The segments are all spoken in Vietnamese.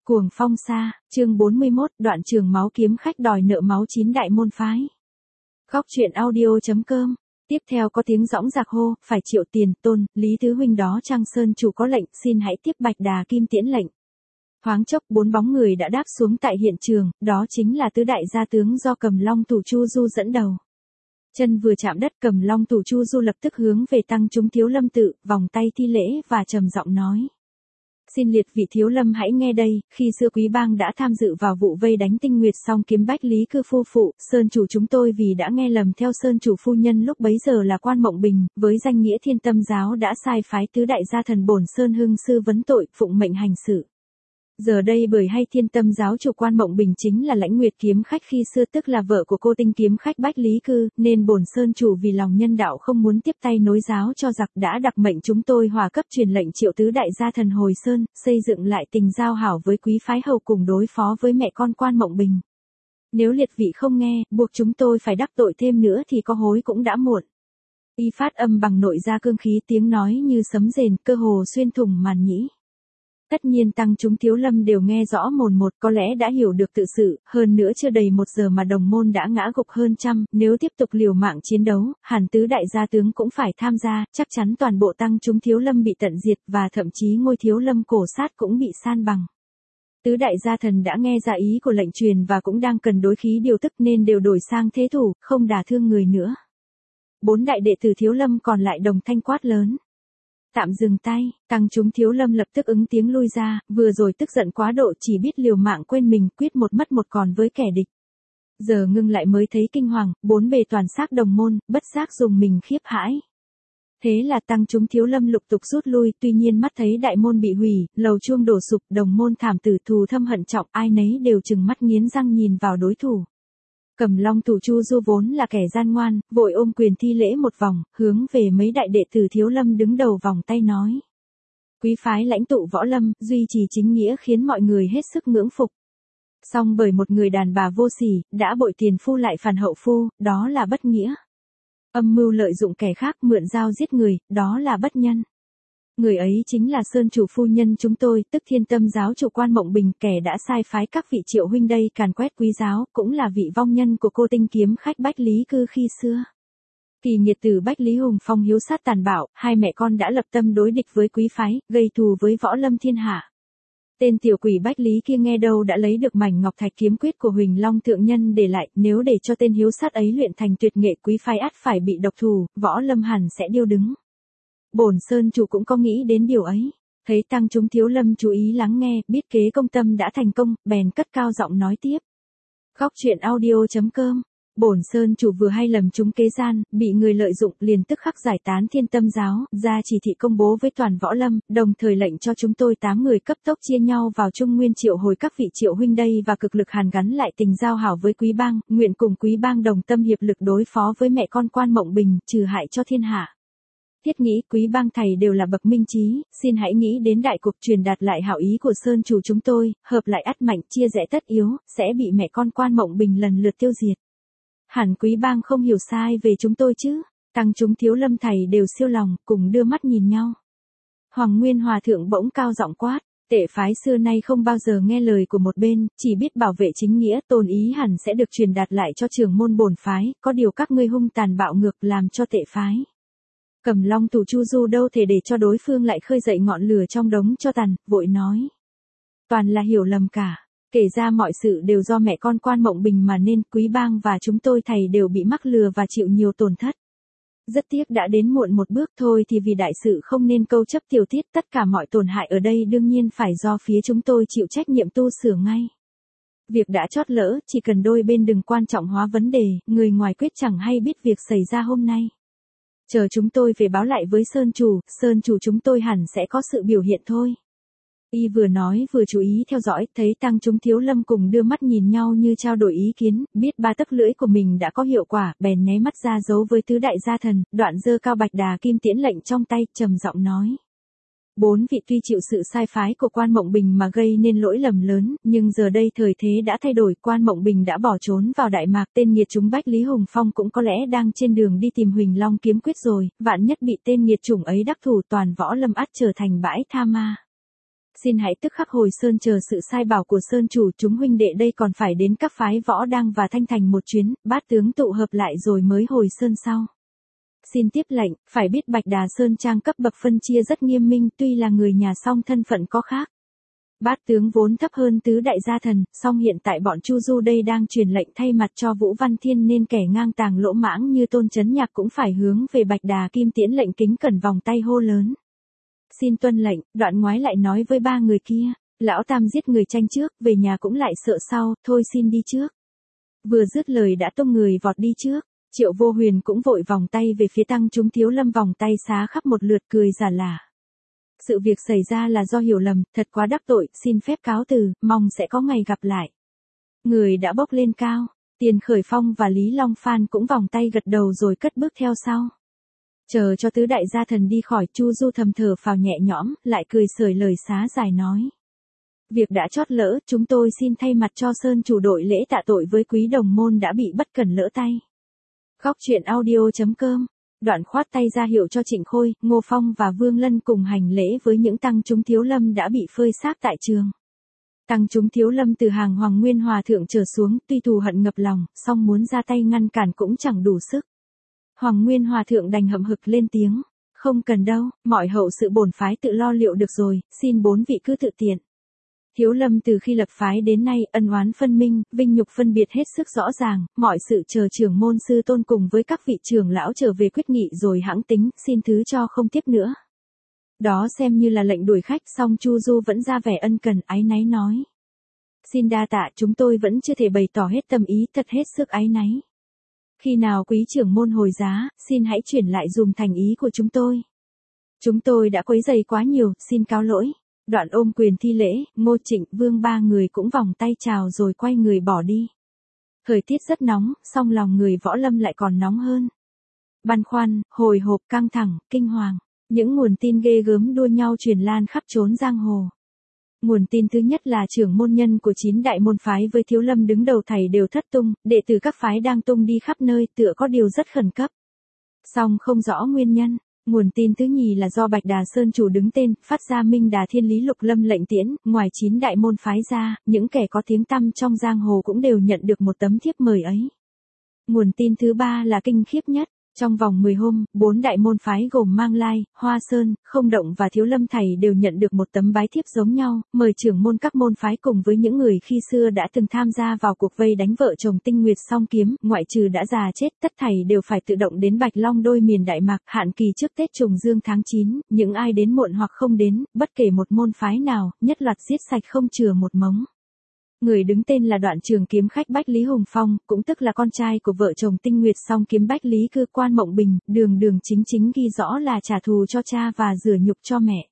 Cuồng phong xa, chương 41, đoạn trường máu kiếm khách đòi nợ máu 9 đại môn phái. Góc truyện audio.com. Tiếp theo có tiếng rõng rạc hô, phải triệu tiền, Tôn, Lý Tứ huynh đó Trang Sơn chủ có lệnh, xin hãy tiếp Bạch Đà Kim Tiễn lệnh. Thoáng chốc 4 bóng người đã đáp xuống tại hiện trường, đó chính là tứ đại gia tướng do Cầm Long Thủ Chu Du dẫn đầu. Chân vừa chạm đất, Cầm Long Thủ Chu Du lập tức hướng về tăng chúng Thiếu Lâm tự, vòng tay thi lễ và trầm giọng nói. Xin liệt vị Thiếu Lâm hãy nghe đây, khi xưa Quý Bang đã tham dự vào vụ vây đánh Tinh Nguyệt song kiếm Bách Lý Cư phu phụ, Sơn chủ chúng tôi vì đã nghe lầm theo Sơn chủ phu nhân lúc bấy giờ là Quan Mộng Bình, với danh nghĩa Thiên Tâm giáo đã sai phái tứ đại gia thần bổn Sơn Hưng sư vấn tội, phụng mệnh hành sự. Giờ đây bởi hay Thiên Tâm giáo chủ Quan Mộng Bình chính là Lãnh Nguyệt kiếm khách khi xưa tức là vợ của cô Tinh kiếm khách Bách Lý Cư, nên bổn Sơn chủ vì lòng nhân đạo không muốn tiếp tay nối giáo cho giặc đã đặc mệnh chúng tôi hòa cấp truyền lệnh triệu tứ đại gia thần hồi Sơn, xây dựng lại tình giao hảo với quý phái hầu cùng đối phó với mẹ con Quan Mộng Bình. Nếu liệt vị không nghe, buộc chúng tôi phải đắc tội thêm nữa thì có hối cũng đã muộn. Y phát âm bằng nội gia cương khí, tiếng nói như sấm rền, cơ hồ xuyên thủng màn nhĩ. Tất nhiên tăng chúng Thiếu Lâm đều nghe rõ mồn một, có lẽ đã hiểu được tự sự, hơn nữa chưa đầy 1 giờ mà đồng môn đã ngã gục hơn trăm, nếu tiếp tục liều mạng chiến đấu, hẳn tứ đại gia tướng cũng phải tham gia, chắc chắn toàn bộ tăng chúng Thiếu Lâm bị tận diệt và thậm chí ngôi Thiếu Lâm cổ sát cũng bị san bằng. Tứ đại gia thần đã nghe ra ý của lệnh truyền và cũng đang cần đối khí điều tức nên đều đổi sang thế thủ, không đả thương người nữa. 4 đại đệ tử Thiếu Lâm còn lại đồng thanh quát lớn. Tạm dừng tay, tăng chúng Thiếu Lâm lập tức ứng tiếng lui ra, vừa rồi tức giận quá độ chỉ biết liều mạng quên mình, quyết một mất một còn với kẻ địch. Giờ ngưng lại mới thấy kinh hoàng, 4 bề toàn xác đồng môn, bất giác dùng mình khiếp hãi. Thế là tăng chúng Thiếu Lâm lục tục rút lui, tuy nhiên mắt thấy đại môn bị hủy, lầu chuông đổ sụp, đồng môn thảm tử thù thâm hận trọng, ai nấy đều trừng mắt nghiến răng nhìn vào đối thủ. Cầm Long Thủ Chu Du vốn là kẻ gian ngoan, vội ôm quyền thi lễ một vòng, hướng về mấy đại đệ tử Thiếu Lâm đứng đầu vòng tay nói. Quý phái lãnh tụ võ lâm, duy trì chính nghĩa khiến mọi người hết sức ngưỡng phục. Song bởi một người đàn bà vô sỉ, đã bội tiền phu lại phản hậu phu, đó là bất nghĩa. Âm mưu lợi dụng kẻ khác mượn dao giết người, đó là bất nhân. Người ấy chính là Sơn chủ phu nhân chúng tôi, tức Thiên Tâm giáo chủ Quan Mộng Bình, kẻ đã sai phái các vị Triệu huynh đây càn quét quý giáo, cũng là vị vong nhân của cô Tinh kiếm khách Bách Lý Cư khi xưa. Kỳ nghiệt tử Bách Lý Hùng Phong hiếu sát tàn bạo, hai mẹ con đã lập tâm đối địch với quý phái, gây thù với võ lâm thiên hạ. Tên tiểu quỷ Bách Lý kia nghe đâu đã lấy được mảnh ngọc thạch kiếm quyết của Huỳnh Long thượng nhân để lại, nếu để cho tên hiếu sát ấy luyện thành tuyệt nghệ quý phái ắt phải bị độc thủ, võ lâm hẳn sẽ điêu đứng. Bổn Sơn chủ cũng có nghĩ đến điều ấy, thấy tăng chúng Thiếu Lâm chú ý lắng nghe, biết kế công tâm đã thành công, bèn cất cao giọng nói tiếp. Góc truyện audio.com. Bổn Sơn chủ vừa hay lầm chúng kế gian, bị người lợi dụng, liền tức khắc giải tán Thiên Tâm giáo, ra chỉ thị công bố với toàn võ lâm, đồng thời lệnh cho chúng tôi 8 người cấp tốc chia nhau vào Trung Nguyên triệu hồi các vị Triệu huynh đây và cực lực hàn gắn lại tình giao hảo với Quý Bang, nguyện cùng Quý Bang đồng tâm hiệp lực đối phó với mẹ con Quan Mộng Bình, trừ hại cho thiên hạ. Thiết nghĩ Quý Bang thầy đều là bậc minh trí, xin hãy nghĩ đến đại cục, truyền đạt lại hảo ý của Sơn chủ chúng tôi, hợp lại ắt mạnh, chia rẽ tất yếu, sẽ bị mẹ con Quan Mộng Bình lần lượt tiêu diệt. Hẳn Quý Bang không hiểu sai về chúng tôi chứ? Tăng chúng Thiếu Lâm thầy đều siêu lòng, cùng đưa mắt nhìn nhau. Hoàng Nguyên Hòa thượng bỗng cao giọng quát, tệ phái xưa nay không bao giờ nghe lời của một bên, chỉ biết bảo vệ chính nghĩa, tôn ý hẳn sẽ được truyền đạt lại cho trưởng môn bổn phái, có điều các ngươi hung tàn bạo ngược làm cho tệ phái. Cầm Long Thủ Chu Du đâu thể để cho đối phương lại khơi dậy ngọn lửa trong đống cho tàn, vội nói. Toàn là hiểu lầm cả, kể ra mọi sự đều do mẹ con Quan Mộng Bình mà nên, Quý Bang và chúng tôi thầy đều bị mắc lừa và chịu nhiều tổn thất. Rất tiếc đã đến muộn một bước thôi thì vì đại sự không nên câu chấp tiểu tiết, tất cả mọi tổn hại ở đây đương nhiên phải do phía chúng tôi chịu trách nhiệm tu sửa ngay. Việc đã chót lỡ, chỉ cần đôi bên đừng quan trọng hóa vấn đề, người ngoài quyết chẳng hay biết việc xảy ra hôm nay. Chờ chúng tôi về báo lại với Sơn chủ chúng tôi hẳn sẽ có sự biểu hiện thôi. Y vừa nói vừa chú ý theo dõi, thấy tăng chúng Thiếu Lâm cùng đưa mắt nhìn nhau như trao đổi ý kiến, biết 3 tấc lưỡi của mình đã có hiệu quả, bèn né mắt ra giấu với tứ đại gia thần, đoạn giơ cao Bạch Đà Kim Tiễn lệnh trong tay, trầm giọng nói. 4 vị tuy chịu sự sai phái của Quan Mộng Bình mà gây nên lỗi lầm lớn, nhưng giờ đây thời thế đã thay đổi, Quan Mộng Bình đã bỏ trốn vào Đại Mạc, tên nghiệt chúng Bách Lý Hùng Phong cũng có lẽ đang trên đường đi tìm Huỳnh Long kiếm quyết rồi, vạn nhất bị tên nghiệt chủng ấy đắc thủ, toàn võ lâm ắt trở thành bãi tha ma. Xin hãy tức khắc hồi Sơn chờ sự sai bảo của Sơn chủ, chúng huynh đệ đây còn phải đến các phái Võ Đăng và Thanh Thành một chuyến, bát tướng tụ hợp lại rồi mới hồi Sơn sau. Xin tiếp lệnh, phải biết Bạch Đà Sơn Trang cấp bậc phân chia rất nghiêm minh, tuy là người nhà song thân phận có khác. Bát tướng vốn thấp hơn tứ đại gia thần, song hiện tại bọn Chu Du đây đang truyền lệnh thay mặt cho Vũ Văn Thiên nên kẻ ngang tàng lỗ mãng như Tôn Chấn Nhạc cũng phải hướng về Bạch Đà Kim Tiễn lệnh kính cẩn vòng tay hô lớn. Xin tuân lệnh, đoạn ngoái lại nói với ba người kia, lão tam giết người tranh trước, về nhà cũng lại sợ sau, thôi xin đi trước. Vừa dứt lời đã tung người vọt đi trước, Triệu Vô Huyền cũng vội vòng tay về phía Tăng chúng Thiếu Lâm vòng tay xá khắp một lượt cười giả lả. Sự việc xảy ra là do hiểu lầm, thật quá đắc tội, xin phép cáo từ, mong sẽ có ngày gặp lại. Người đã bốc lên cao, Tiền Khởi Phong và Lý Long Phan cũng vòng tay gật đầu rồi cất bước theo sau. Chờ cho tứ đại gia thần đi khỏi, Chu Du thầm thở phào nhẹ nhõm, lại cười sởi lời xá giải nói. Việc đã chót lỡ, chúng tôi xin thay mặt cho Sơn chủ đội lễ tạ tội với quý đồng môn đã bị bất cẩn lỡ tay. Góc truyện audio.com. Đoạn khoát tay ra hiệu cho Trịnh Khôi, Ngô Phong và Vương Lân cùng hành lễ với những tăng chúng Thiếu Lâm đã bị phơi xác tại trường. Tăng chúng Thiếu Lâm từ hàng Hoàng Nguyên Hòa thượng trở xuống, tuy thù hận ngập lòng, song muốn ra tay ngăn cản cũng chẳng đủ sức. Hoàng Nguyên Hòa thượng đành hậm hực lên tiếng, không cần đâu, mọi hậu sự bổn phái tự lo liệu được rồi, xin bốn vị cứ tự tiện. Thiếu Lâm từ khi lập phái đến nay ân oán phân minh, vinh nhục phân biệt hết sức rõ ràng, mọi sự chờ trưởng môn sư tôn cùng với các vị trưởng lão trở về quyết nghị rồi hãng tính, xin thứ cho không tiếp nữa. Đó xem như là lệnh đuổi khách, song Chu Du vẫn ra vẻ ân cần áy náy nói. Xin đa tạ, chúng tôi vẫn chưa thể bày tỏ hết tâm ý, thật hết sức áy náy. Khi nào quý trưởng môn hồi giá, xin hãy chuyển lại dùm thành ý của chúng tôi. Chúng tôi đã quấy rầy quá nhiều, xin cáo lỗi. Đoạn ôm quyền thi lễ, Ngô Trịnh, Vương ba người cũng vòng tay chào rồi quay người bỏ đi. Thời tiết rất nóng, song lòng người Võ Lâm lại còn nóng hơn. Băn khoăn, hồi hộp, căng thẳng, kinh hoàng, những nguồn tin ghê gớm đua nhau truyền lan khắp chốn giang hồ. Nguồn tin thứ nhất là trưởng môn nhân của 9 đại môn phái với Thiếu Lâm đứng đầu thảy đều thất tung, đệ tử các phái đang tung đi khắp nơi, tựa có điều rất khẩn cấp. Song không rõ nguyên nhân. Nguồn tin thứ nhì là do Bạch Đà Sơn chủ đứng tên, phát ra Minh Đà Thiên Lý Lục Lâm lệnh tiễn, ngoài 9 đại môn phái ra, những kẻ có tiếng tăm trong giang hồ cũng đều nhận được một tấm thiếp mời ấy. Nguồn tin thứ ba là kinh khiếp nhất. Trong vòng 10 hôm, 4 đại môn phái gồm Mang Lai, Hoa Sơn, Không Động và Thiếu Lâm thảy đều nhận được một tấm bái thiếp giống nhau, mời trưởng môn các môn phái cùng với những người khi xưa đã từng tham gia vào cuộc vây đánh vợ chồng Tinh Nguyệt Song Kiếm, ngoại trừ đã già chết, tất thảy đều phải tự động đến Bạch Long Đôi miền Đại Mạc, hạn kỳ trước Tết Trùng Dương tháng 9, những ai đến muộn hoặc không đến, bất kể một môn phái nào, nhất loạt giết sạch không chừa một mống. Người đứng tên là Đoạn Trường kiếm khách Bách Lý Hùng Phong, cũng tức là con trai của vợ chồng Tinh Nguyệt Song Kiếm Bách Lý Cư Quan Mộng Bình, đường đường chính chính ghi rõ là trả thù cho cha và rửa nhục cho mẹ.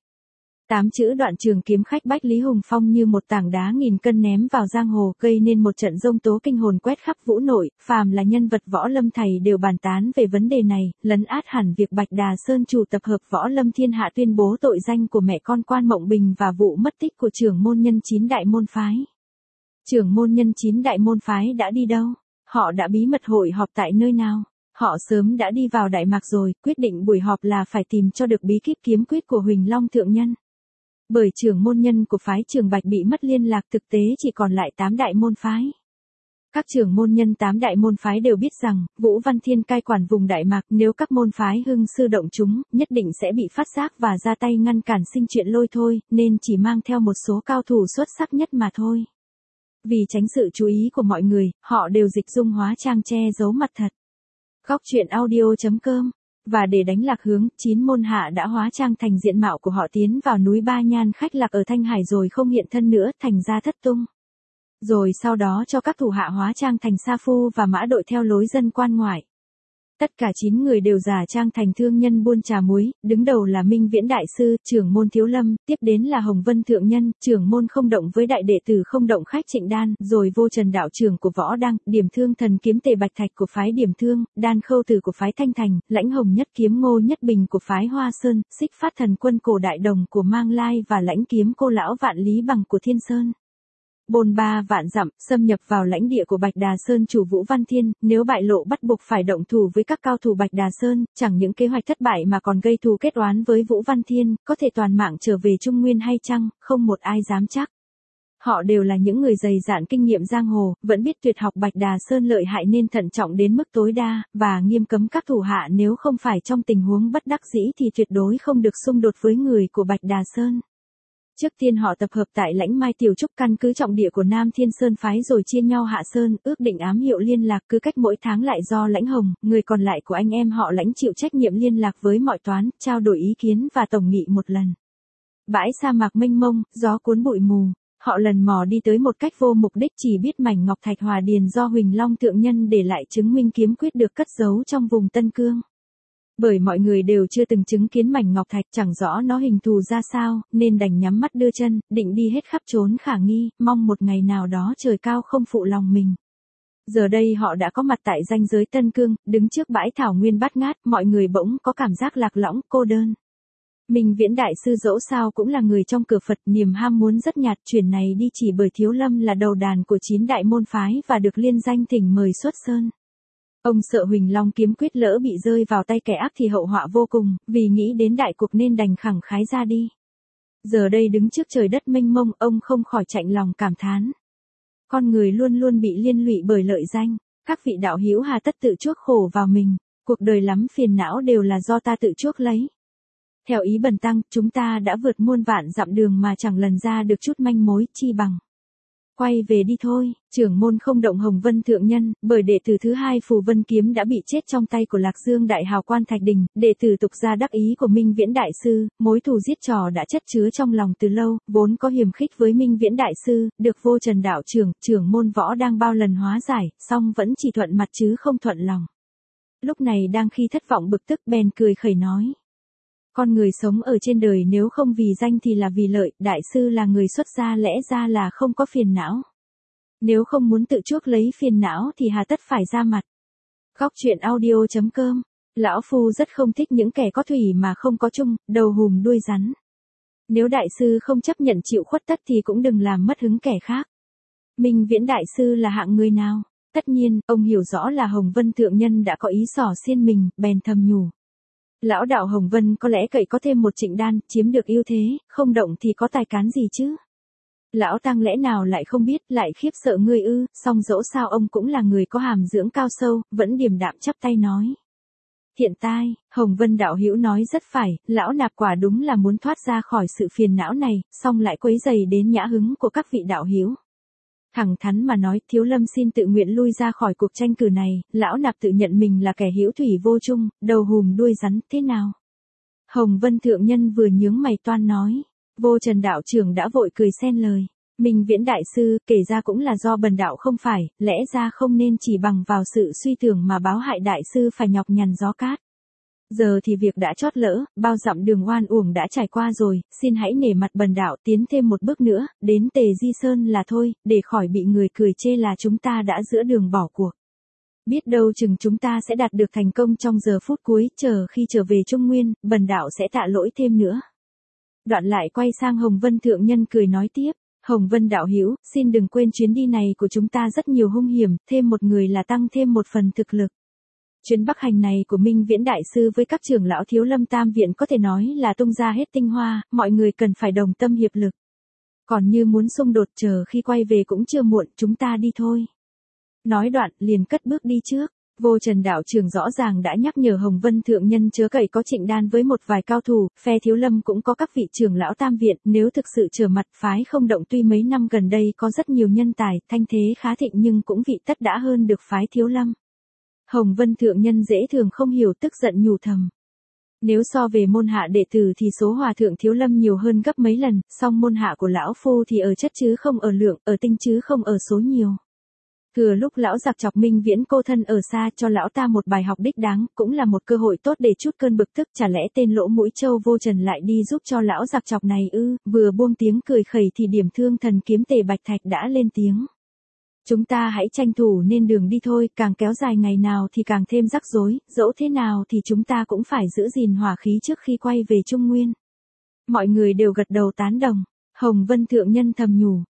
8 chữ Đoạn Trường kiếm khách Bách Lý Hùng Phong như một tảng đá nghìn cân ném vào giang hồ, gây nên một trận giông tố kinh hồn quét khắp vũ nội, phàm là nhân vật Võ Lâm thảy đều bàn tán về vấn đề này, lấn át hẳn việc Bạch Đà Sơn chủ tập hợp Võ Lâm thiên hạ tuyên bố tội danh của mẹ con Quan Mộng Bình và vụ mất tích của trưởng môn nhân 9 đại môn phái. Trưởng môn nhân 9 đại môn phái đã đi đâu? Họ đã bí mật hội họp tại nơi nào? Họ sớm đã đi vào Đại Mạc rồi, quyết định buổi họp là phải tìm cho được bí kíp kiếm quyết của Huỳnh Long thượng nhân. Bởi trưởng môn nhân của phái Trường Bạch bị mất liên lạc, thực tế chỉ còn lại 8 đại môn phái. Các trưởng môn nhân 8 đại môn phái đều biết rằng, Vũ Văn Thiên cai quản vùng Đại Mạc, nếu các môn phái hưng sư động chúng, nhất định sẽ bị phát giác và ra tay ngăn cản sinh chuyện lôi thôi, nên chỉ mang theo một số cao thủ xuất sắc nhất mà thôi. Vì tránh sự chú ý của mọi người, họ đều dịch dung hóa trang che giấu mặt thật. Góc truyện audio.com. Và để đánh lạc hướng, 9 môn hạ đã hóa trang thành diện mạo của họ tiến vào núi Ba Nhan khách lạc ở Thanh Hải rồi không hiện thân nữa, thành ra thất tung. Rồi sau đó cho các thủ hạ hóa trang thành sa phu và mã đội theo lối dân quan ngoại. Tất cả 9 người đều giả trang thành thương nhân buôn trà muối, đứng đầu là Minh Viễn Đại Sư, trưởng môn Thiếu Lâm, tiếp đến là Hồng Vân Thượng Nhân, trưởng môn Không Động với đại đệ tử Không Động khách Trịnh Đan, rồi Vô Trần đạo trưởng của Võ Đăng, Điểm Thương Thần kiếm Tề Bạch Thạch của phái Điểm Thương, Đan Khâu Tử của phái Thanh Thành, Lãnh Hồng Nhất kiếm Ngô Nhất Bình của phái Hoa Sơn, Xích Phát Thần quân Cổ Đại Đồng của Mang Lai và Lãnh kiếm Cô Lão Vạn Lý Bằng của Thiên Sơn. bôn ba vạn dặm, xâm nhập vào lãnh địa của Bạch Đà Sơn chủ Vũ Văn Thiên, nếu bại lộ bắt buộc phải động thủ với các cao thủ Bạch Đà Sơn, chẳng những kế hoạch thất bại mà còn gây thù kết oán với Vũ Văn Thiên, có thể toàn mạng trở về Trung Nguyên hay chăng, không một ai dám chắc. Họ đều là những người dày dạn kinh nghiệm giang hồ, vẫn biết tuyệt học Bạch Đà Sơn lợi hại nên thận trọng đến mức tối đa, và nghiêm cấm các thủ hạ nếu không phải trong tình huống bất đắc dĩ thì tuyệt đối không được xung đột với người của Bạch Đà Sơn. Trước tiên họ tập hợp tại lãnh Mai Tiểu Trúc căn cứ trọng địa của Nam Thiên Sơn phái rồi chia nhau hạ sơn, ước định ám hiệu liên lạc cứ cách mỗi tháng lại do lãnh Hồng, người còn lại của anh em họ lãnh chịu trách nhiệm liên lạc với mọi toán, trao đổi ý kiến và tổng nghị một lần. Bãi sa mạc mênh mông, gió cuốn bụi mù. Họ lần mò đi tới một cách vô mục đích chỉ biết mảnh ngọc thạch hòa điền do Huỳnh Long thượng nhân để lại chứng minh kiếm quyết được cất giấu trong vùng Tân Cương. Bởi mọi người đều chưa từng chứng kiến mảnh ngọc thạch chẳng rõ nó hình thù ra sao, nên đành nhắm mắt đưa chân, định đi hết khắp trốn khả nghi, mong một ngày nào đó trời cao không phụ lòng mình. Giờ đây họ đã có mặt tại ranh giới Tân Cương, đứng trước bãi thảo nguyên bát ngát, mọi người bỗng có cảm giác lạc lõng, cô đơn. Minh Viễn đại sư dẫu sao cũng là người trong cửa Phật, niềm ham muốn rất nhạt, chuyển này đi chỉ bởi Thiếu Lâm là đầu đàn của 9 đại môn phái và được liên danh thỉnh mời xuất sơn. Ông sợ Huỳnh Long kiếm quyết lỡ bị rơi vào tay kẻ ác thì hậu họa vô cùng, vì nghĩ đến đại cuộc nên đành khẳng khái ra đi. Giờ đây đứng trước trời đất mênh mông, ông không khỏi chạnh lòng cảm thán. Con người luôn luôn bị liên lụy bởi lợi danh, các vị đạo hữu hà tất tự chuốc khổ vào mình, cuộc đời lắm phiền não đều là do ta tự chuốc lấy. Theo ý bần tăng, chúng ta đã vượt muôn vạn dặm đường mà chẳng lần ra được chút manh mối, chi bằng quay về đi thôi. Trưởng môn không động Hồng Vân thượng nhân, bởi đệ tử thứ hai Phù Vân kiếm đã bị chết trong tay của Lạc Dương đại hào quan Thạch Đình, đệ tử tục gia đắc ý của Minh Viễn đại sư, mối thù giết trò đã chất chứa trong lòng từ lâu, vốn có hiềm khích với Minh Viễn đại sư, được Vô Trần đạo trưởng môn võ đang bao lần hóa giải, song vẫn chỉ thuận mặt chứ không thuận lòng. Lúc này đang khi thất vọng bực tức bèn cười khẩy nói. Con người sống ở trên đời nếu không vì danh thì là vì lợi, đại sư là người xuất gia lẽ ra là không có phiền não. Nếu không muốn tự chuốc lấy phiền não thì hà tất phải ra mặt. Góc truyện audio.com. Lão Phu rất không thích những kẻ có thủy mà không có chung, đầu hùm đuôi rắn. Nếu đại sư không chấp nhận chịu khuất tất thì cũng đừng làm mất hứng kẻ khác. Minh Viễn đại sư là hạng người nào? Tất nhiên, ông hiểu rõ là Hồng Vân thượng nhân đã có ý xỏ xiên mình, bèn thầm nhủ. Lão đạo Hồng Vân có lẽ cậy có thêm một Trịnh Đan, chiếm được ưu thế, không động thì có tài cán gì chứ? Lão Tăng lẽ nào lại không biết, lại khiếp sợ ngươi ư? Song dẫu sao ông cũng là người có hàm dưỡng cao sâu, vẫn điềm đạm chắp tay nói. Hiện tại, Hồng Vân đạo hữu nói rất phải, lão nạp quả đúng là muốn thoát ra khỏi sự phiền não này, song lại quấy rầy đến nhã hứng của các vị đạo hữu. Thẳng thắn mà nói, Thiếu Lâm xin tự nguyện lui ra khỏi cuộc tranh cử này, lão nạp tự nhận mình là kẻ hữu thủy vô chung, đầu hùm đuôi rắn, thế nào? Hồng Vân thượng nhân vừa nhướng mày toan nói, Vô Trần đạo trưởng đã vội cười xen lời. Minh Viễn đại sư, kể ra cũng là do bần đạo không phải, lẽ ra không nên chỉ bằng vào sự suy tưởng mà báo hại đại sư phải nhọc nhằn gió cát. Giờ thì việc đã chót lỡ, bao dặm đường oan uổng đã trải qua rồi, xin hãy nể mặt bần đạo tiến thêm một bước nữa, đến Tề Di Sơn là thôi, để khỏi bị người cười chê là chúng ta đã giữa đường bỏ cuộc. Biết đâu chừng chúng ta sẽ đạt được thành công trong giờ phút cuối, khi trở về Trung Nguyên, bần đạo sẽ tạ lỗi thêm nữa. Đoạn lại quay sang Hồng Vân thượng nhân cười nói tiếp. Hồng Vân đạo hữu, xin đừng quên chuyến đi này của chúng ta rất nhiều hung hiểm, thêm một người là tăng thêm một phần thực lực. Chuyến Bắc hành này của Minh Viễn đại sư với các trưởng lão Thiếu Lâm Tam viện có thể nói là tung ra hết tinh hoa, mọi người cần phải đồng tâm hiệp lực. Còn như muốn xung đột khi quay về cũng chưa muộn, chúng ta đi thôi. Nói đoạn liền cất bước đi trước. Vô Trần đạo trưởng rõ ràng đã nhắc nhở Hồng Vân thượng nhân chớ cậy có Trịnh Đan với một vài cao thủ, phe Thiếu Lâm cũng có các vị trưởng lão Tam viện, nếu thực sự trở mặt phái không động tuy mấy năm gần đây có rất nhiều nhân tài, thanh thế khá thịnh nhưng cũng vị tất đã hơn được phái Thiếu Lâm. Hồng Vân thượng nhân dễ thường không hiểu tức giận nhủ thầm. Nếu so về môn hạ đệ tử thì số hòa thượng Thiếu Lâm nhiều hơn gấp mấy lần, song môn hạ của lão phu thì ở chất chứ không ở lượng, ở tinh chứ không ở số nhiều. Thừa lúc lão giặc chọc Minh Viễn cô thân ở xa cho lão ta một bài học đích đáng, cũng là một cơ hội tốt để chút cơn bực tức, chả lẽ tên lỗ mũi trâu Vô Trần lại đi giúp cho lão giặc chọc này ư? Vừa buông tiếng cười khẩy thì Điểm Thương thần kiếm Tề Bạch Thạch đã lên tiếng. Chúng ta hãy tranh thủ nên đường đi thôi, càng kéo dài ngày nào thì càng thêm rắc rối, dẫu thế nào thì chúng ta cũng phải giữ gìn hỏa khí trước khi quay về Trung Nguyên. Mọi người đều gật đầu tán đồng. Hồng Vân thượng nhân thầm nhủ,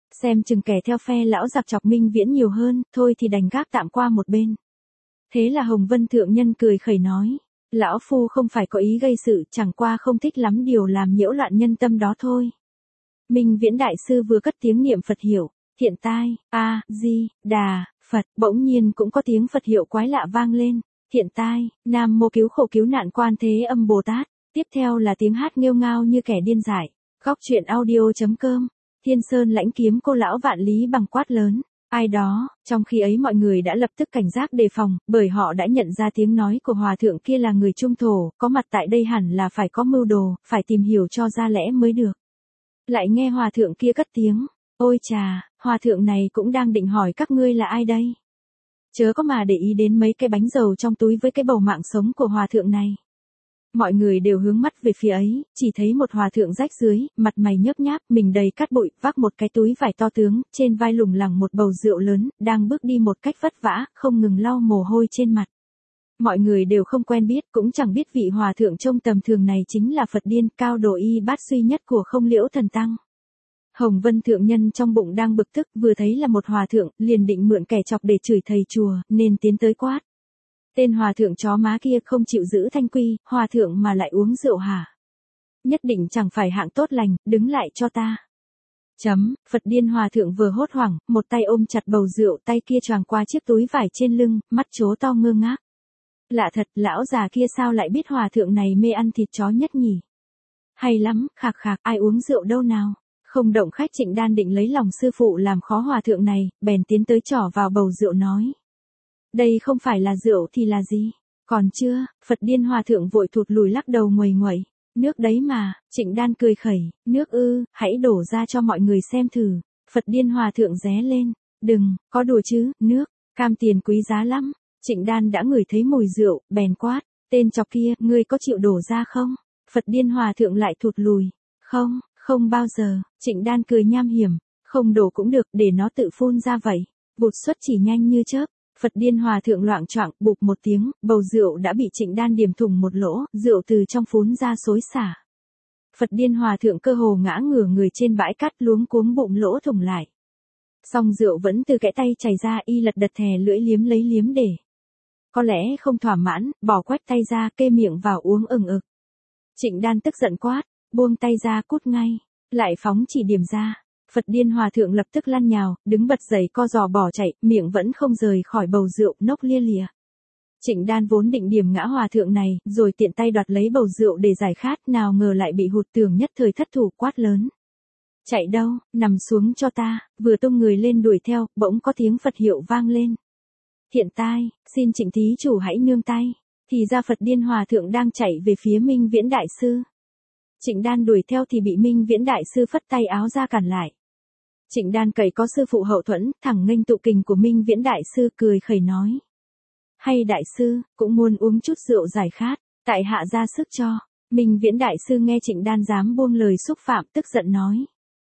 Xem chừng kẻ theo phe lão giặc chọc Minh Viễn nhiều hơn, thôi thì đành gác tạm qua một bên. Thế là Hồng Vân thượng nhân cười khẩy nói, lão phu không phải có ý gây sự, chẳng qua không thích lắm điều làm nhiễu loạn nhân tâm đó thôi. Minh Viễn đại sư vừa cất tiếng niệm Phật hiệu, thiện tai, A Di Đà Phật, bỗng nhiên cũng có tiếng Phật hiệu quái lạ vang lên, thiện tai, Nam Mô Cứu Khổ Cứu Nạn Quan Thế Âm Bồ Tát. Tiếp theo là tiếng hát nghêu ngao như kẻ điên dại. Góc truyện audio.com. Thiên Sơn lãnh kiếm cô lão vạn lý bằng quát lớn. Ai đó, trong khi ấy mọi người đã lập tức cảnh giác đề phòng, bởi họ đã nhận ra tiếng nói của hòa thượng kia là người trung thổ, có mặt tại đây hẳn là phải có mưu đồ, phải tìm hiểu cho ra lẽ mới được. Lại nghe hòa thượng kia cất tiếng, ôi chà, hòa thượng này cũng đang định hỏi các ngươi là ai đây? Chớ có mà để ý đến mấy cái bánh dầu trong túi với cái bầu mạng sống của hòa thượng này. Mọi người đều hướng mắt về phía ấy, chỉ thấy một hòa thượng rách rưới, mặt mày nhớp nháp, mình đầy cát bụi, vác một cái túi vải to tướng, trên vai lủng lẳng một bầu rượu lớn, đang bước đi một cách vất vả, không ngừng lau mồ hôi trên mặt. Mọi người đều không quen biết, cũng chẳng biết vị hòa thượng trông tầm thường này chính là Phật điên, cao độ y bát suy nhất của Không Liễu Thần Tăng. Hồng Vân thượng nhân trong bụng đang bực tức, vừa thấy là một hòa thượng, liền định mượn kẻ chọc để chửi thầy chùa, nên tiến tới quát. Tên hòa thượng chó má kia không chịu giữ thanh quy, hòa thượng mà lại uống rượu hả? Nhất định chẳng phải hạng tốt lành, đứng lại cho ta. Phật điên hòa thượng vừa hốt hoảng, một tay ôm chặt bầu rượu, tay kia choàng qua chiếc túi vải trên lưng, mắt trố to ngơ ngác. Lạ thật, lão già kia sao lại biết hòa thượng này mê ăn thịt chó nhất nhỉ? Hay lắm, khạc khạc, ai uống rượu đâu nào? Không động khách Trịnh Đan định lấy lòng sư phụ làm khó hòa thượng này, bèn tiến tới trỏ vào bầu rượu nói. Đây không phải là rượu thì là gì? Còn chưa, Phật điên hòa thượng vội thụt lùi lắc đầu nguầy nguậy. Nước đấy mà, Trịnh Đan cười khẩy, nước ư, hãy đổ ra cho mọi người xem thử. Phật điên hòa thượng ré lên, đừng, có đùa chứ, nước, cam tiền quý giá lắm. Trịnh Đan đã ngửi thấy mùi rượu, bèn quát, tên chọc kia, ngươi có chịu đổ ra không? Phật điên hòa thượng lại thụt lùi, không, không bao giờ. Trịnh Đan cười nham hiểm, không đổ cũng được, để nó tự phun ra vậy. Bụt xuất chỉ nhanh như chớp. Phật điên hòa thượng loạng choạng, bụp một tiếng, bầu rượu đã bị Trịnh Đan điểm thủng một lỗ, rượu từ trong phún ra xối xả. Phật điên hòa thượng cơ hồ ngã ngửa người trên bãi cát, luống cuống bụng lỗ thủng lại. Song rượu vẫn từ cái tay chảy ra, y lật đật thè lưỡi liếm lấy liếm để. Có lẽ không thỏa mãn, bỏ quách tay ra, kê miệng vào uống ừng ực. Trịnh Đan tức giận quát, buông tay ra cút ngay, lại phóng chỉ điểm ra. Phật điên hòa thượng lập tức lăn nhào, đứng bật dậy co giò bỏ chạy, miệng vẫn không rời khỏi bầu rượu, nốc lia lịa. Trịnh Đan vốn định điểm ngã hòa thượng này, rồi tiện tay đoạt lấy bầu rượu để giải khát, nào ngờ lại bị hụt tưởng nhất thời thất thủ, quát lớn. Chạy đâu, nằm xuống cho ta, vừa tung người lên đuổi theo, bỗng có tiếng Phật hiệu vang lên. Thiện tai, xin Trịnh thí chủ hãy nương tay. Thì ra Phật điên hòa thượng đang chạy về phía Minh Viễn đại sư. Trịnh Đan đuổi theo thì bị Minh Viễn đại sư phất tay áo ra cản lại. Trịnh Đan cậy có sư phụ hậu thuẫn, thẳng nghênh tụ kình của Minh Viễn đại sư, cười khẩy nói. Hay đại sư, cũng muốn uống chút rượu giải khát, tại hạ ra sức cho. Minh Viễn đại sư nghe Trịnh Đan dám buông lời xúc phạm, tức giận nói.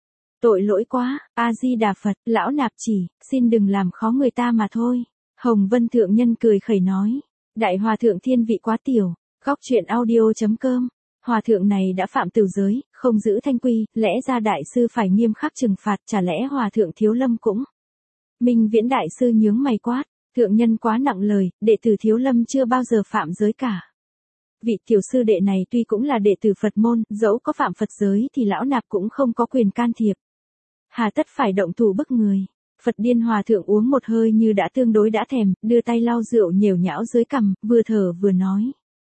Tội lỗi quá, A-di-đà Phật, lão nạp chỉ, xin đừng làm khó người ta mà thôi. Hồng Vân thượng nhân cười khẩy nói. Đại hòa thượng thiên vị quá tiểu. Góc truyện audio.com. Hòa thượng này đã phạm tửu giới, không giữ thanh quy, lẽ ra đại sư phải nghiêm khắc trừng phạt, chả lẽ hòa thượng Thiếu Lâm cũng. Minh Viễn đại sư nhướng mày quát, thượng nhân quá nặng lời, đệ tử Thiếu Lâm chưa bao giờ phạm giới cả. Vị tiểu sư đệ này tuy cũng là đệ tử Phật môn, dẫu có phạm Phật giới thì lão nạp cũng không có quyền can thiệp. Hà tất phải động thủ bức người. Phật điên hòa thượng uống một hơi như đã tương đối đã thèm, đưa tay lau rượu nhèo nhão dưới cằm, vừa thở vừa nói.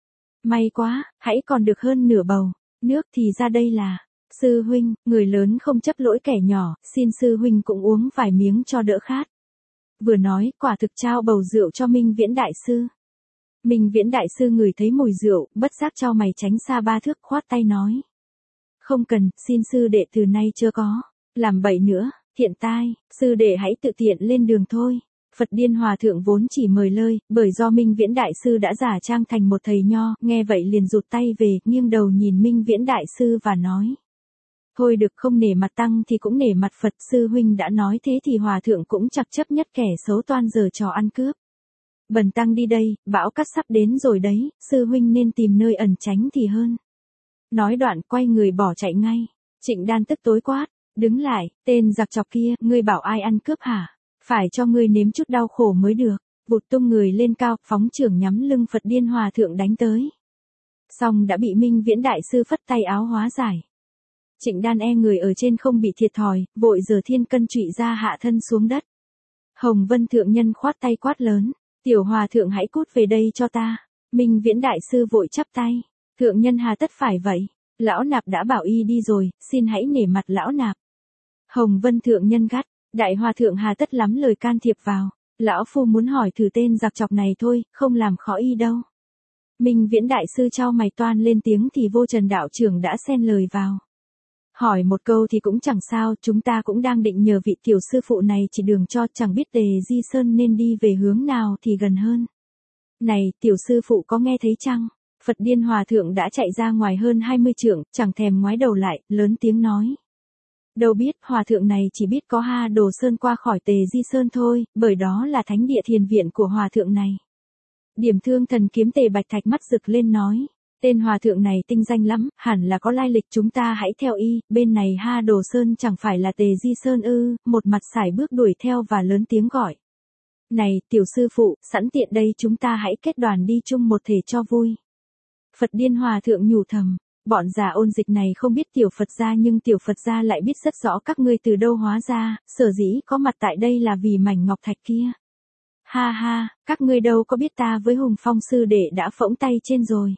May quá, hãy còn được hơn nửa bầu. Nước thì ra đây là. Sư huynh, người lớn không chấp lỗi kẻ nhỏ, xin sư huynh cũng uống vài miếng cho đỡ khát. Vừa nói, quả thực trao bầu rượu cho Minh Viễn đại sư. Minh Viễn đại sư ngửi thấy mùi rượu, bất giác cho mày tránh xa 3 thước, khoát tay nói. Không cần, xin sư đệ từ nay chưa có. Làm bậy nữa, thiện tai, sư đệ hãy tự tiện lên đường thôi. Phật điên hòa thượng vốn chỉ mời lơi, bởi do Minh Viễn đại sư đã giả trang thành một thầy nho, nghe vậy liền rụt tay về, nghiêng đầu nhìn Minh Viễn đại sư và nói. Thôi được, không nể mặt tăng thì cũng nể mặt Phật, sư huynh đã nói thế thì hòa thượng cũng chẳng chấp nhất kẻ xấu toan giờ trò ăn cướp. Bần tăng đi đây, bão cát sắp đến rồi đấy, sư huynh nên tìm nơi ẩn tránh thì hơn. Nói đoạn quay người bỏ chạy ngay. Trịnh Đan tức tối quát, Đứng lại, tên giặc chọc kia, ngươi bảo ai ăn cướp hả? Phải cho ngươi nếm chút đau khổ mới được. Vụt tung người lên cao, phóng chưởng nhắm lưng Phật Điên Hòa Thượng đánh tới. Xong đã bị Minh Viễn Đại Sư phất tay áo hóa giải. Trịnh Đan người ở trên không bị thiệt thòi, vội giở thiên cân trụy ra hạ thân xuống đất. Hồng Vân Thượng Nhân khoát tay quát lớn, Tiểu Hòa Thượng hãy cút về đây cho ta. Minh Viễn Đại Sư vội chắp tay, Thượng Nhân hà tất phải vậy, Lão Nạp đã bảo y đi rồi, xin hãy nể mặt Lão Nạp. Hồng Vân Thượng Nhân gắt, Đại Hòa Thượng hà tất lắm lời can thiệp vào, Lão Phu muốn hỏi thử tên giặc chọc này thôi, không làm khó y đâu. Minh Viễn Đại Sư chau mày toan lên tiếng thì Vô Trần Đạo Trưởng đã xen lời vào. Hỏi một câu thì cũng chẳng sao, chúng ta cũng đang định nhờ vị tiểu sư phụ này chỉ đường cho, chẳng biết Tề Di Sơn nên đi về hướng nào thì gần hơn. Này, tiểu sư phụ có nghe thấy chăng? Phật Điên Hòa Thượng đã chạy ra ngoài hơn 20 trượng, chẳng thèm ngoái đầu lại, lớn tiếng nói. Đâu biết, Hòa Thượng này chỉ biết có Ha Đồ Sơn qua khỏi Tề Di Sơn thôi, bởi đó là thánh địa thiền viện của Hòa Thượng này. Điểm Thương Thần Kiếm Tề Bạch Thạch mắt rực lên nói. Tên Hòa Thượng này tinh danh lắm, hẳn là có lai lịch, chúng ta hãy theo y, bên này Ha Đồ Sơn chẳng phải là Tề Di Sơn ư? Một mặt sải bước đuổi theo và lớn tiếng gọi. Này, tiểu sư phụ, sẵn tiện đây chúng ta hãy kết đoàn đi chung một thể cho vui. Phật Điên Hòa Thượng nhủ thầm, bọn già ôn dịch này không biết tiểu Phật gia nhưng tiểu Phật gia lại biết rất rõ các ngươi từ đâu hóa ra, sở dĩ có mặt tại đây là vì mảnh ngọc thạch kia. Ha ha, các ngươi đâu có biết ta với Hùng Phong sư đệ đã phỗng tay trên rồi.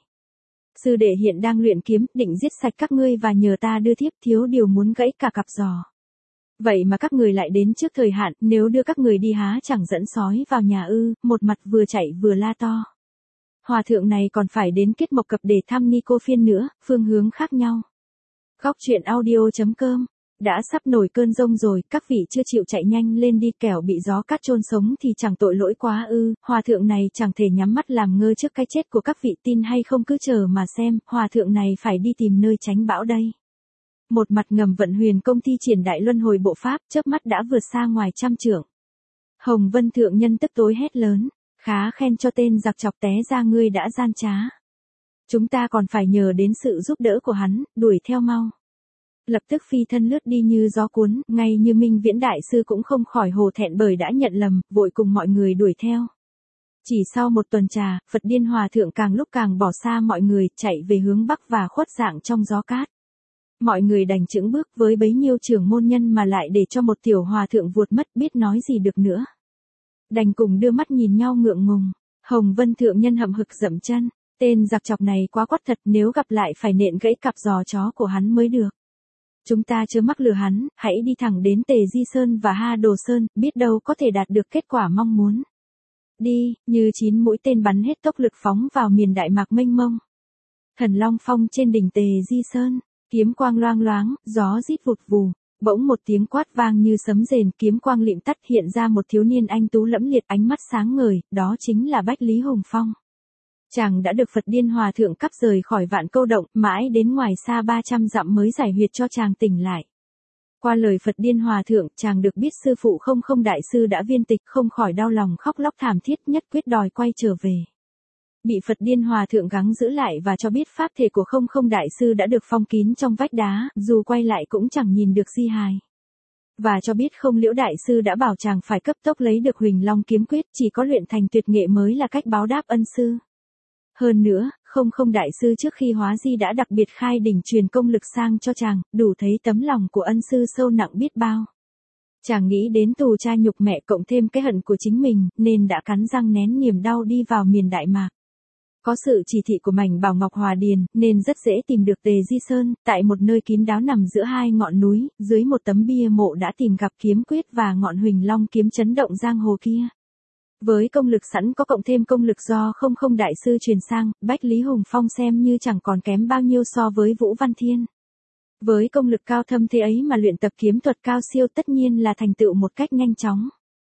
Sư đệ hiện đang luyện kiếm, định giết sạch các ngươi và nhờ ta đưa thiếp, thiếu điều muốn gãy cả cặp giò. Vậy mà các người lại đến trước thời hạn, nếu đưa các người đi há chẳng dẫn sói vào nhà ư? Một mặt vừa chạy vừa la to. Hòa Thượng này còn phải đến Kết Mộc Cập để thăm Ni Cô Phiên nữa, phương hướng khác nhau. Góc truyện audio.com. Đã sắp nổi cơn giông rồi, các vị chưa chịu chạy nhanh lên đi, kẻo bị gió cát chôn sống thì chẳng tội lỗi quá ư? Hòa Thượng này chẳng thể nhắm mắt làm ngơ trước cái chết của các vị, tin hay không cứ chờ mà xem, Hòa Thượng này phải đi tìm nơi tránh bão đây. Một mặt ngầm vận huyền công thi triển đại luân hồi bộ pháp, chớp mắt đã vượt xa ngoài trăm trượng. Hồng Vân Thượng Nhân tức tối hét lớn, khá khen cho tên giặc chọc té ra, ngươi đã gian trá. Chúng ta còn phải nhờ đến sự giúp đỡ của hắn, đuổi theo mau. Lập tức phi thân lướt đi như gió cuốn, ngay như Minh Viễn Đại Sư cũng không khỏi hổ thẹn bởi đã nhận lầm, vội cùng mọi người đuổi theo. Chỉ sau một tuần trà, Phật Điên Hòa Thượng càng lúc càng bỏ xa mọi người, chạy về hướng bắc và khuất dạng trong gió cát. Mọi người đành chững bước, với bấy nhiêu trưởng môn nhân mà lại để cho một tiểu hòa thượng vuột mất, biết nói gì được nữa. Đành cùng đưa mắt nhìn nhau ngượng ngùng. Hồng Vân Thượng Nhân hậm hực dậm chân, tên giặc chọc này quá quắt thật, nếu gặp lại phải nện gãy cặp giò chó của hắn mới được. Chúng ta chớ mắc lừa hắn, hãy đi thẳng đến Tề Di Sơn và Ha Đồ Sơn, biết đâu có thể đạt được kết quả mong muốn. Đi, như 9 mũi tên bắn hết tốc lực phóng vào miền Đại Mạc mênh mông. Thần Long Phong trên đỉnh Tề Di Sơn, kiếm quang loang loáng, gió rít vụt vù, bỗng một tiếng quát vang như sấm rền, kiếm quang lịm tắt, hiện ra một thiếu niên anh tú lẫm liệt, ánh mắt sáng ngời, đó chính là Bách Lý Hùng Phong. Chàng đã được Phật Điên Hòa Thượng cắp rời khỏi Vạn Câu Động, mãi đến ngoài xa 300 dặm mới giải huyệt cho chàng tỉnh lại. Qua lời Phật Điên Hòa Thượng, chàng được biết sư phụ Không Không Đại Sư đã viên tịch, không khỏi đau lòng khóc lóc thảm thiết, nhất quyết đòi quay trở về. Bị Phật Điên Hòa Thượng gắng giữ lại và cho biết pháp thể của Không Không Đại Sư đã được phong kín trong vách đá, dù quay lại cũng chẳng nhìn được di hài. Và cho biết Không Liễu Đại Sư đã bảo chàng phải cấp tốc lấy được Huỳnh Long Kiếm Quyết, chỉ có luyện thành tuyệt nghệ mới là cách báo đáp ân sư. Hơn nữa, Không Không Đại Sư trước khi hóa di đã đặc biệt khai đỉnh truyền công lực sang cho chàng, đủ thấy tấm lòng của ân sư sâu nặng biết bao. Chàng nghĩ đến tù cha nhục mẹ cộng thêm cái hận của chính mình, nên đã cắn răng nén niềm đau đi vào miền Đại Mạc. Có sự chỉ thị của Mảnh Bảo Ngọc Hòa Điền, nên rất dễ tìm được Tề Di Sơn, tại một nơi kín đáo nằm giữa hai ngọn núi, dưới một tấm bia mộ đã tìm gặp kiếm quyết và ngọn Huỳnh Long kiếm chấn động giang hồ kia. Với công lực sẵn có cộng thêm công lực do Không Không Đại Sư truyền sang, Bách Lý Hùng Phong xem như chẳng còn kém bao nhiêu so với Vũ Văn Thiên. Với công lực cao thâm thế ấy mà luyện tập kiếm thuật cao siêu tất nhiên là thành tựu một cách nhanh chóng.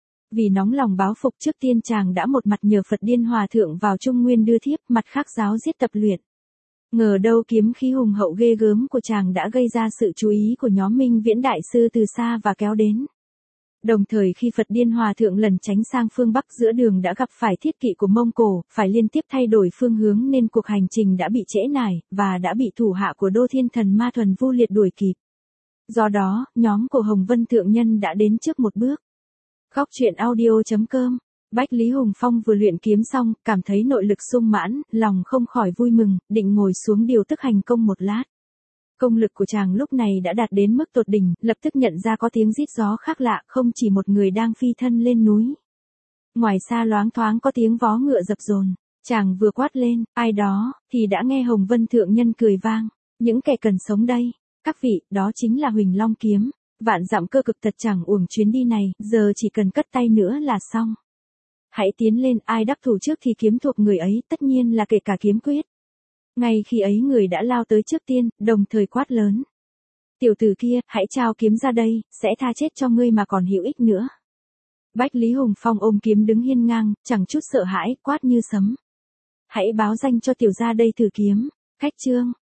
Vì nóng lòng báo phục, trước tiên chàng đã một mặt nhờ Phật Điên Hòa Thượng vào Trung Nguyên đưa thiếp, mặt khác giáo giết tập luyện. Ngờ đâu kiếm khí hùng hậu ghê gớm của chàng đã gây ra sự chú ý của nhóm Minh Viễn Đại Sư từ xa và kéo đến. Đồng thời khi Phật Điên Hòa Thượng lẩn tránh sang phương Bắc, giữa đường đã gặp phải thiết kỵ của Mông Cổ, phải liên tiếp thay đổi phương hướng nên cuộc hành trình đã bị trễ nải, và đã bị thủ hạ của Đô Thiên Thần Ma Thuần Vu Liệt đuổi kịp. Do đó, nhóm của Hồng Vân Thượng Nhân đã đến trước một bước. Góc truyện audio.com. Bách Lý Hùng Phong vừa luyện kiếm xong, cảm thấy nội lực sung mãn, lòng không khỏi vui mừng, định ngồi xuống điều tức hành công một lát. Công lực của chàng lúc này đã đạt đến mức tột đỉnh, lập tức nhận ra có tiếng rít gió khác lạ, không chỉ một người đang phi thân lên núi. Ngoài xa loáng thoáng có tiếng vó ngựa dập dồn, chàng vừa quát lên, ai đó, thì đã nghe Hồng Vân Thượng Nhân cười vang, những kẻ cần sống đây, các vị, đó chính là Huỳnh Long kiếm, vạn dặm cơ cực thật chẳng uổng chuyến đi này, giờ chỉ cần cất tay nữa là xong. Hãy tiến lên, ai đắc thủ trước thì kiếm thuộc người ấy, tất nhiên là kể cả kiếm quyết. Ngay khi ấy người đã lao tới trước tiên, đồng thời quát lớn. Tiểu tử kia, hãy trao kiếm ra đây, sẽ tha chết cho ngươi mà còn hữu ích nữa. Bách Lý Hùng Phong ôm kiếm đứng hiên ngang, chẳng chút sợ hãi, quát như sấm. Hãy báo danh cho tiểu gia đây thử kiếm. Khách trương.